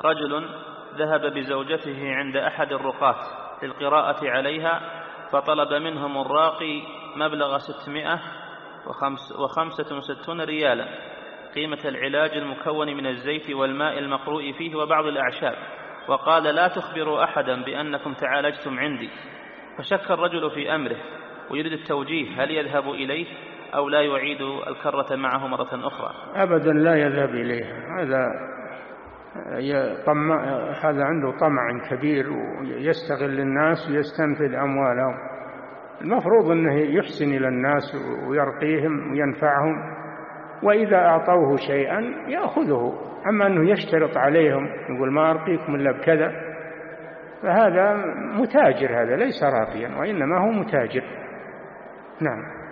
رجل ذهب بزوجته عند أحد الرقاة للقراءة عليها، فطلب منهم الراقي مبلغ 665 ريالا قيمة العلاج المكون من الزيت والماء المقروء فيه وبعض الأعشاب، وقال: لا تخبروا أحدا بأنكم تعالجتم عندي. فشك الرجل في أمره ويريد التوجيه، هل يذهب إليه أو لا يعيد الكرة معه مرة أخرى؟ أبدا لا يذهب إليه، هذا عنده طمع كبير ويستغل الناس ويستنفذ أموالهم. المفروض أنه يحسن إلى الناس ويرقيهم وينفعهم، وإذا أعطوه شيئا يأخذه. أما أنه يشترط عليهم يقول ما أرقيكم إلا بكذا، فهذا متاجر، هذا ليس راقيا وإنما هو متاجر. نعم.